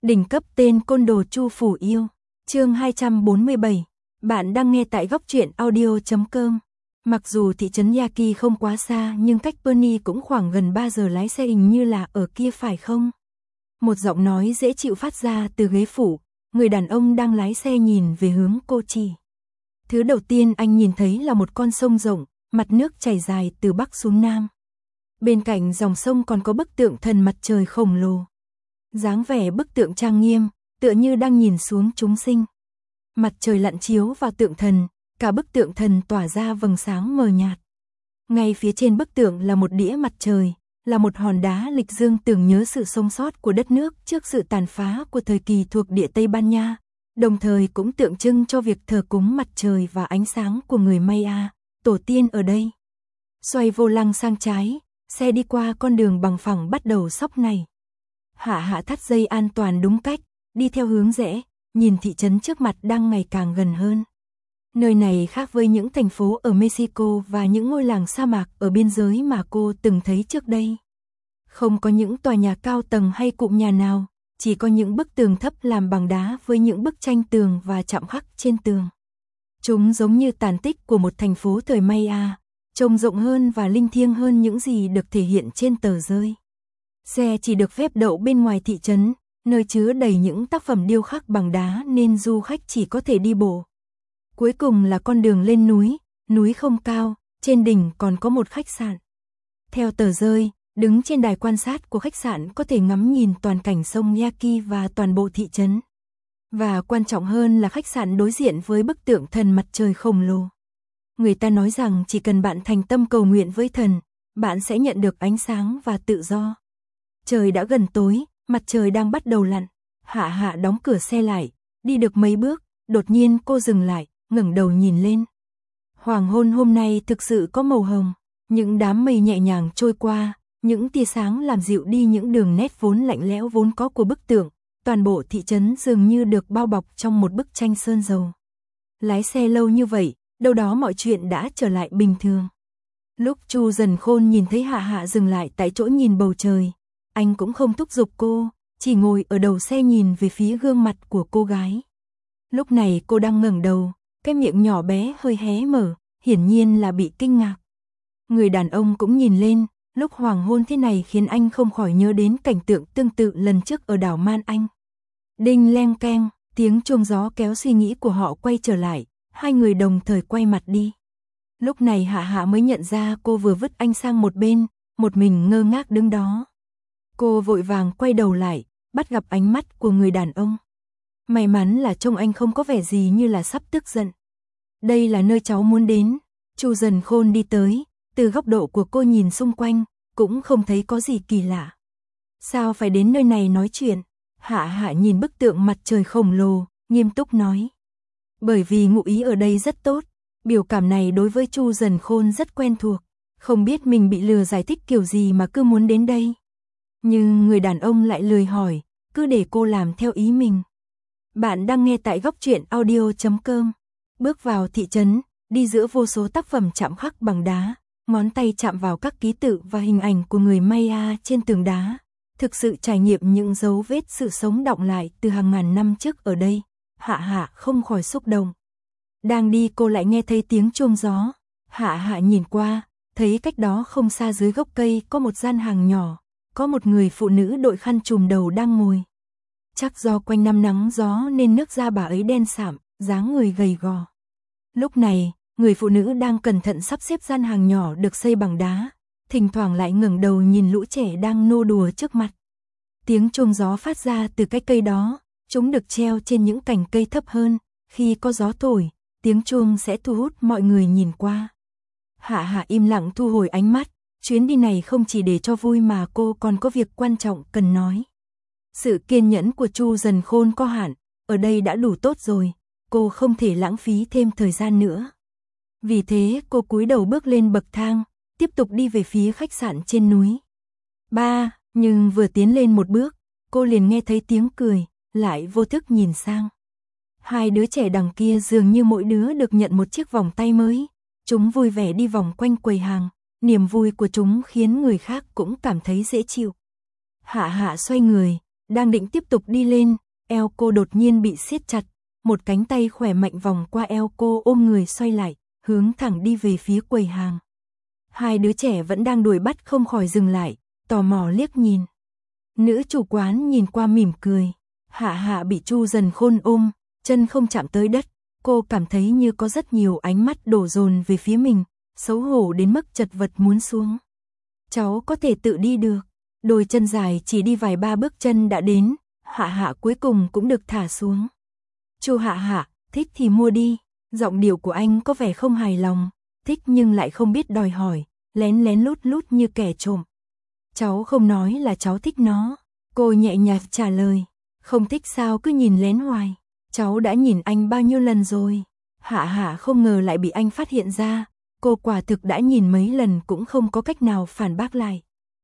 Đỉnh cấp tên côn đồ Chu Phủ Yêu. Chương 247. Bạn đang nghe tại góc truyện audio.com. Mặc dù thị trấn Yaki không quá xa nhưng cách Perny cũng khoảng gần 3 giờ lái xe, hình như là ở kia phải không? Một giọng nói dễ chịu phát ra từ ghế phụ, người đàn ông đang lái xe nhìn về hướng cô chỉ. Thứ đầu tiên anh nhìn thấy là một con sông rộng, mặt nước chảy dài từ bắc xuống nam. Bên cạnh dòng sông còn có bức tượng thần mặt trời khổng lồ. Dáng vẻ bức tượng trang nghiêm, tựa như đang nhìn xuống chúng sinh. Mặt trời lặn chiếu vào tượng thần, cả bức tượng thần tỏa ra vầng sáng mờ nhạt. Ngay phía trên bức tượng là một đĩa mặt trời, là một hòn đá lịch dương tưởng nhớ sự sống sót của đất nước trước sự tàn phá của thời kỳ thuộc địa Tây Ban Nha, đồng thời cũng tượng trưng cho việc thờ cúng mặt trời và ánh sáng của người Maya, tổ tiên ở đây. Xoay vô lăng sang trái, xe đi qua con đường bằng phẳng bắt đầu xóc này. Hạ thắt dây an toàn đúng cách, đi theo hướng rẽ, nhìn thị trấn trước mặt đang ngày càng gần hơn. Nơi này khác với những thành phố ở Mexico và những ngôi làng sa mạc ở biên giới mà cô từng thấy trước đây. Không có những tòa nhà cao tầng hay cụm nhà nào, chỉ có những bức tường thấp làm bằng đá với những bức tranh tường và chạm khắc trên tường. Chúng giống như tàn tích của một thành phố thời Maya, trông rộng hơn và linh thiêng hơn những gì được thể hiện trên tờ rơi. Xe chỉ được phép đậu bên ngoài thị trấn, nơi chứa đầy những tác phẩm điêu khắc bằng đá nên du khách chỉ có thể đi bộ. Cuối cùng là con đường lên núi, núi không cao, trên đỉnh còn có một khách sạn. Theo tờ rơi, đứng trên đài quan sát của khách sạn có thể ngắm nhìn toàn cảnh sông Yaki và toàn bộ thị trấn. Và quan trọng hơn là khách sạn đối diện với bức tượng thần mặt trời khổng lồ. Người ta nói rằng chỉ cần bạn thành tâm cầu nguyện với thần, bạn sẽ nhận được ánh sáng và tự do. Trời đã gần tối, mặt trời đang bắt đầu lặn. Hạ đóng cửa xe lại, đi được mấy bước, đột nhiên cô dừng lại, ngẩng đầu nhìn lên. Hoàng hôn hôm nay thực sự có màu hồng, những đám mây nhẹ nhàng trôi qua, những tia sáng làm dịu đi những đường nét vốn lạnh lẽo vốn có của bức tượng, toàn bộ thị trấn dường như được bao bọc trong một bức tranh sơn dầu. Lái xe lâu như vậy, đâu đó mọi chuyện đã trở lại bình thường. Lúc Chu Dần Khôn nhìn thấy Hạ dừng lại tại chỗ nhìn bầu trời, anh cũng không thúc giục cô, chỉ ngồi ở đầu xe nhìn về phía gương mặt của cô gái. Lúc này cô đang ngẩng đầu, cái miệng nhỏ bé hơi hé mở, hiển nhiên là bị kinh ngạc. Người đàn ông cũng nhìn lên, lúc hoàng hôn thế này khiến anh không khỏi nhớ đến cảnh tượng tương tự lần trước ở đảo Man Anh. Đinh leng keng, tiếng chuông gió kéo suy nghĩ của họ quay trở lại, hai người đồng thời quay mặt đi. Lúc này Hạ mới nhận ra cô vừa vứt anh sang một bên, một mình ngơ ngác đứng đó. Cô vội vàng quay đầu lại, bắt gặp ánh mắt của người đàn ông. May mắn là trông anh không có vẻ gì như là sắp tức giận. Đây là nơi cháu muốn đến. Chu Dần Khôn đi tới, từ góc độ của cô nhìn xung quanh, cũng không thấy có gì kỳ lạ. Sao phải đến nơi này nói chuyện? Hạ nhìn bức tượng mặt trời khổng lồ, nghiêm túc nói. Bởi vì ngụ ý ở đây rất tốt, biểu cảm này đối với Chu Dần Khôn rất quen thuộc, không biết mình bị lừa giải thích kiểu gì mà cứ muốn đến đây. Nhưng người đàn ông lại lười hỏi, cứ để cô làm theo ý mình. Bạn đang nghe tại góc truyện audio.com. Bước vào thị trấn, đi giữa vô số tác phẩm chạm khắc bằng đá, ngón tay chạm vào các ký tự và hình ảnh của người Maya trên tường đá. Thực sự trải nghiệm những dấu vết sự sống đọng lại từ hàng ngàn năm trước ở đây. Hạ không khỏi xúc động. Đang đi cô lại nghe thấy tiếng chuông gió. Hạ nhìn qua, thấy cách đó không xa dưới gốc cây có một gian hàng nhỏ. Có một người phụ nữ đội khăn trùm đầu đang ngồi. Chắc do quanh năm nắng gió nên nước da bà ấy đen sạm, dáng người gầy gò. Lúc này, người phụ nữ đang cẩn thận sắp xếp gian hàng nhỏ được xây bằng đá, thỉnh thoảng lại ngẩng đầu nhìn lũ trẻ đang nô đùa trước mặt. Tiếng chuông gió phát ra từ cái cây đó, chúng được treo trên những cành cây thấp hơn, khi có gió thổi, tiếng chuông sẽ thu hút mọi người nhìn qua. Hạ im lặng thu hồi ánh mắt. Chuyến đi này không chỉ để cho vui mà cô còn có việc quan trọng cần nói. Sự kiên nhẫn của Chu Dần Khôn có hạn, ở đây đã đủ tốt rồi, cô không thể lãng phí thêm thời gian nữa. Vì thế cô cúi đầu bước lên bậc thang, tiếp tục đi về phía khách sạn trên núi. Nhưng vừa tiến lên một bước, cô liền nghe thấy tiếng cười, lại vô thức nhìn sang. Hai đứa trẻ đằng kia dường như mỗi đứa được nhận một chiếc vòng tay mới, chúng vui vẻ đi vòng quanh quầy hàng. Niềm vui của chúng khiến người khác cũng cảm thấy dễ chịu. Hạ xoay người, Đang định tiếp tục đi lên, eo cô đột nhiên bị siết chặt, một cánh tay khỏe mạnh vòng qua eo cô ôm người xoay lại, hướng thẳng đi về phía quầy hàng. Hai đứa trẻ vẫn đang đuổi bắt không khỏi dừng lại, tò mò liếc nhìn. Nữ chủ quán nhìn qua mỉm cười, Hạ Hạ bị Chu Dần Khôn ôm, chân không chạm tới đất, cô cảm thấy như có rất nhiều ánh mắt đổ dồn về phía mình, xấu hổ đến mức chật vật muốn xuống. Cháu có thể tự đi được. Đôi chân dài chỉ đi vài ba bước chân đã đến, Hạ Hạ cuối cùng cũng được thả xuống. Chu Hạ Hạ, thích thì mua đi. Giọng điệu của anh có vẻ không hài lòng, thích nhưng lại không biết đòi hỏi, lén lén lút lút như kẻ trộm. Cháu không nói là cháu thích nó. Cô nhẹ nhàng trả lời, không thích sao cứ nhìn lén hoài. Cháu đã nhìn anh bao nhiêu lần rồi. Hạ Hạ không ngờ lại bị anh phát hiện ra, cô quả thực đã nhìn mấy lần cũng không có cách nào phản bác lại.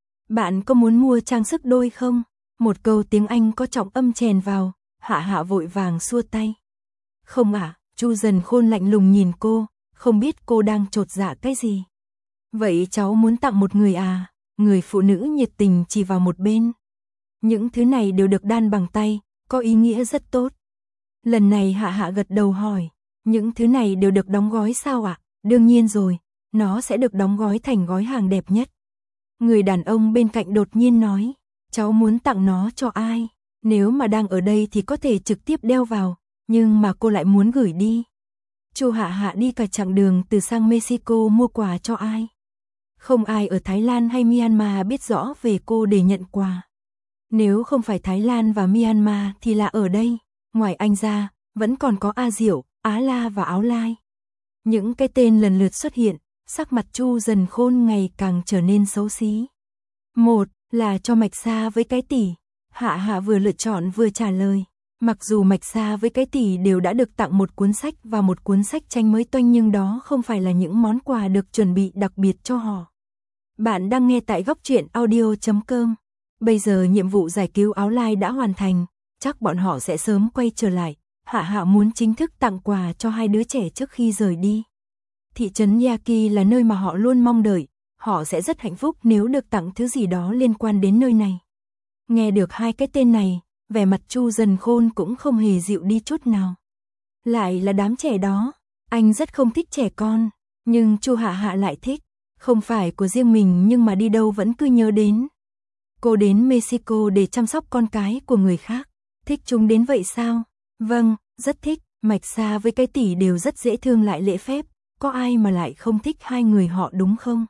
Bạn có muốn mua trang sức đôi không? Một câu tiếng Anh có trọng âm chèn vào, Hạ Hạ vội vàng xua tay. Không ạ, Chu Dần Khôn lạnh lùng nhìn cô, không biết cô đang chột dạ cái gì. Vậy cháu muốn tặng một người à? Người phụ nữ nhiệt tình chỉ vào một bên. Những thứ này đều được đan bằng tay, có ý nghĩa rất tốt. Lần này Hạ Hạ gật đầu hỏi, những thứ này đều được đóng gói sao ạ? Đương nhiên rồi, nó sẽ được đóng gói thành gói hàng đẹp nhất. Người đàn ông bên cạnh đột nhiên nói, cháu muốn tặng nó cho ai? Nếu mà đang ở đây thì có thể trực tiếp đeo vào, nhưng mà cô lại muốn gửi đi. Chu Hạ Hạ đi cả chặng đường từ sang Mexico mua quà cho ai? Không ai ở Thái Lan hay Myanmar biết rõ về cô để nhận quà. Nếu không phải Thái Lan và Myanmar thì là ở đây, ngoài anh ra, vẫn còn có A Diệu, Á La và Áo Lai. Những cái tên lần lượt xuất hiện, sắc mặt Chu Dần Khôn ngày càng trở nên xấu xí. Một là cho Mạch Sa với cái tỷ. Hạ Hạ vừa lựa chọn vừa trả lời. Mặc dù Mạch Sa với cái tỷ đều đã được tặng một cuốn sách và một cuốn sách tranh mới toanh nhưng đó không phải là những món quà được chuẩn bị đặc biệt cho họ. Bạn đang nghe tại góc truyện audio.com. Bây giờ nhiệm vụ giải cứu Áo Lai đã hoàn thành, chắc bọn họ sẽ sớm quay trở lại. Hạ Hạ muốn chính thức tặng quà cho hai đứa trẻ trước khi rời đi. Thị trấn Yaki là nơi mà họ luôn mong đợi, họ sẽ rất hạnh phúc nếu được tặng thứ gì đó liên quan đến nơi này. Nghe được hai cái tên này, vẻ mặt Chu Dần Khôn cũng không hề dịu đi chút nào. Lại là đám trẻ đó, anh rất không thích trẻ con, nhưng Chu Hạ Hạ lại thích, không phải của riêng mình nhưng mà đi đâu vẫn cứ nhớ đến. Cô đến Mexico để chăm sóc con cái của người khác, thích chúng đến vậy sao? Vâng, rất thích, Mạch Sa với cái tỷ đều rất dễ thương lại lễ phép, có ai mà lại không thích hai người họ đúng không?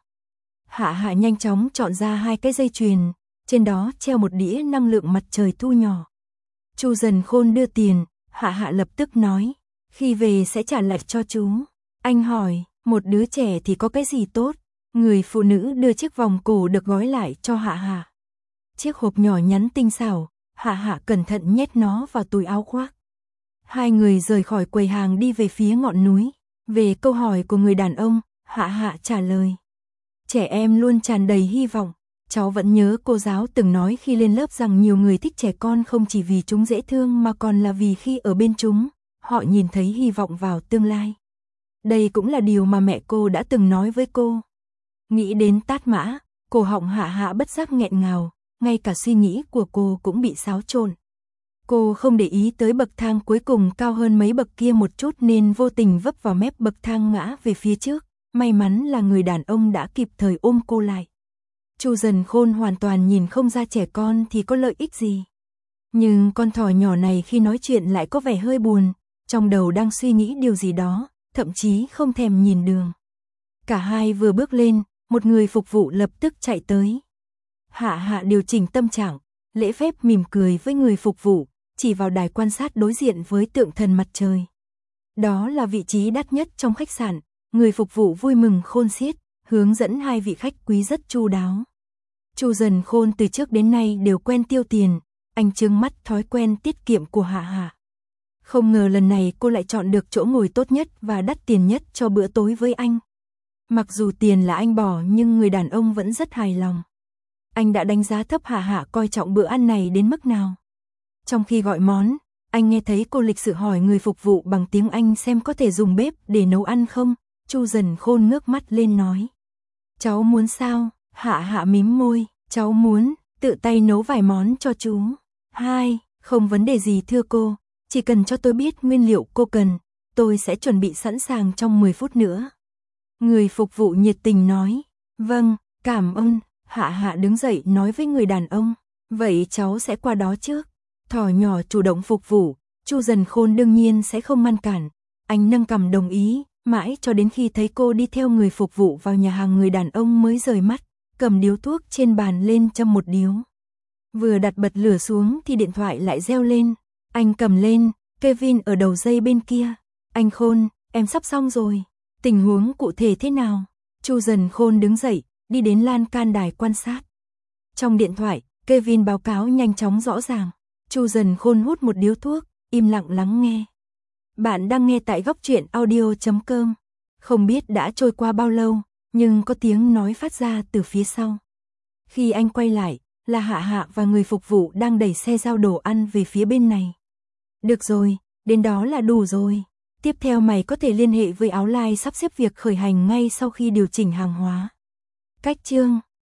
Hạ Hạ nhanh chóng chọn ra hai cái dây chuyền, trên đó treo một đĩa năng lượng mặt trời thu nhỏ. Chu Dần Khôn đưa tiền, Hạ Hạ lập tức nói, khi về sẽ trả lại cho chú. Anh hỏi, một đứa trẻ thì có cái gì tốt? Người phụ nữ đưa chiếc vòng cổ được gói lại cho Hạ Hạ. Chiếc hộp nhỏ nhắn tinh xảo, Hạ Hạ cẩn thận nhét nó vào túi áo khoác. Hai người rời khỏi quầy hàng đi về phía ngọn núi. Về câu hỏi của người đàn ông, Hạ Hạ trả lời. Trẻ em luôn tràn đầy hy vọng. Cháu vẫn nhớ cô giáo từng nói khi lên lớp rằng nhiều người thích trẻ con không chỉ vì chúng dễ thương mà còn là vì khi ở bên chúng, họ nhìn thấy hy vọng vào tương lai. Đây cũng là điều mà mẹ cô đã từng nói với cô. Nghĩ đến Tát Mã, cổ họng Hạ Hạ bất giác nghẹn ngào, ngay cả suy nghĩ của cô cũng bị xáo trộn. Cô không để ý tới bậc thang cuối cùng cao hơn mấy bậc kia một chút nên vô tình vấp vào mép bậc thang ngã về phía trước, may mắn là người đàn ông đã kịp thời ôm cô lại. Chu Dần Khôn hoàn toàn nhìn không ra trẻ con thì có lợi ích gì. Nhưng con thỏ nhỏ này khi nói chuyện lại có vẻ hơi buồn, trong đầu đang suy nghĩ điều gì đó, thậm chí không thèm nhìn đường. Cả hai vừa bước lên, một người phục vụ lập tức chạy tới. Hạ Hạ điều chỉnh tâm trạng, lễ phép mỉm cười với người phục vụ, chỉ vào đài quan sát đối diện với tượng thần mặt trời. Đó là vị trí đắt nhất trong khách sạn, người phục vụ vui mừng khôn xiết, hướng dẫn hai vị khách quý rất chu đáo. Chu Dần Khôn từ trước đến nay đều quen tiêu tiền, anh trừng mắt thói quen tiết kiệm của Hạ Hạ. Không ngờ lần này cô lại chọn được chỗ ngồi tốt nhất và đắt tiền nhất cho bữa tối với anh. Mặc dù tiền là anh bỏ nhưng người đàn ông vẫn rất hài lòng. Anh đã đánh giá thấp Hạ Hạ coi trọng bữa ăn này đến mức nào. Trong khi gọi món, anh nghe thấy cô lịch sự hỏi người phục vụ bằng tiếng Anh xem có thể dùng bếp để nấu ăn không. Chu Dần Khôn ngước mắt lên nói. Cháu muốn sao? Hạ Hạ mím môi, cháu muốn tự tay nấu vài món cho chú. 2. Không vấn đề gì thưa cô, chỉ cần cho tôi biết nguyên liệu cô cần, tôi sẽ chuẩn bị sẵn sàng trong 10 phút nữa. Người phục vụ nhiệt tình nói. Vâng, cảm ơn. Hạ Hạ đứng dậy nói với người đàn ông. Vậy cháu sẽ qua đó trước. Thỏ nhỏ chủ động phục vụ, Chu Dần Khôn đương nhiên sẽ không ngăn cản. Anh nâng cằm đồng ý, mãi cho đến khi thấy cô đi theo người phục vụ vào nhà hàng, người đàn ông mới rời mắt, cầm điếu thuốc trên bàn lên châm một điếu. Vừa đặt bật lửa xuống thì điện thoại lại reo lên. Anh cầm lên, Kevin ở đầu dây bên kia. Anh Khôn, em sắp xong rồi. Tình huống cụ thể thế nào? Chu Dần Khôn đứng dậy, đi đến lan can đài quan sát. Trong điện thoại, Kevin báo cáo nhanh chóng rõ ràng. Chu Dần Khôn hút một điếu thuốc, im lặng lắng nghe. Bạn đang nghe tại góc truyện audio.com. Không biết đã trôi qua bao lâu, nhưng có tiếng nói phát ra từ phía sau. Khi anh quay lại, là Hạ Hạ và người phục vụ đang đẩy xe giao đồ ăn về phía bên này. Được rồi, đến đó là đủ rồi. Tiếp theo mày có thể liên hệ với Áo Lai sắp xếp việc khởi hành ngay sau khi điều chỉnh hàng hóa. Cách chương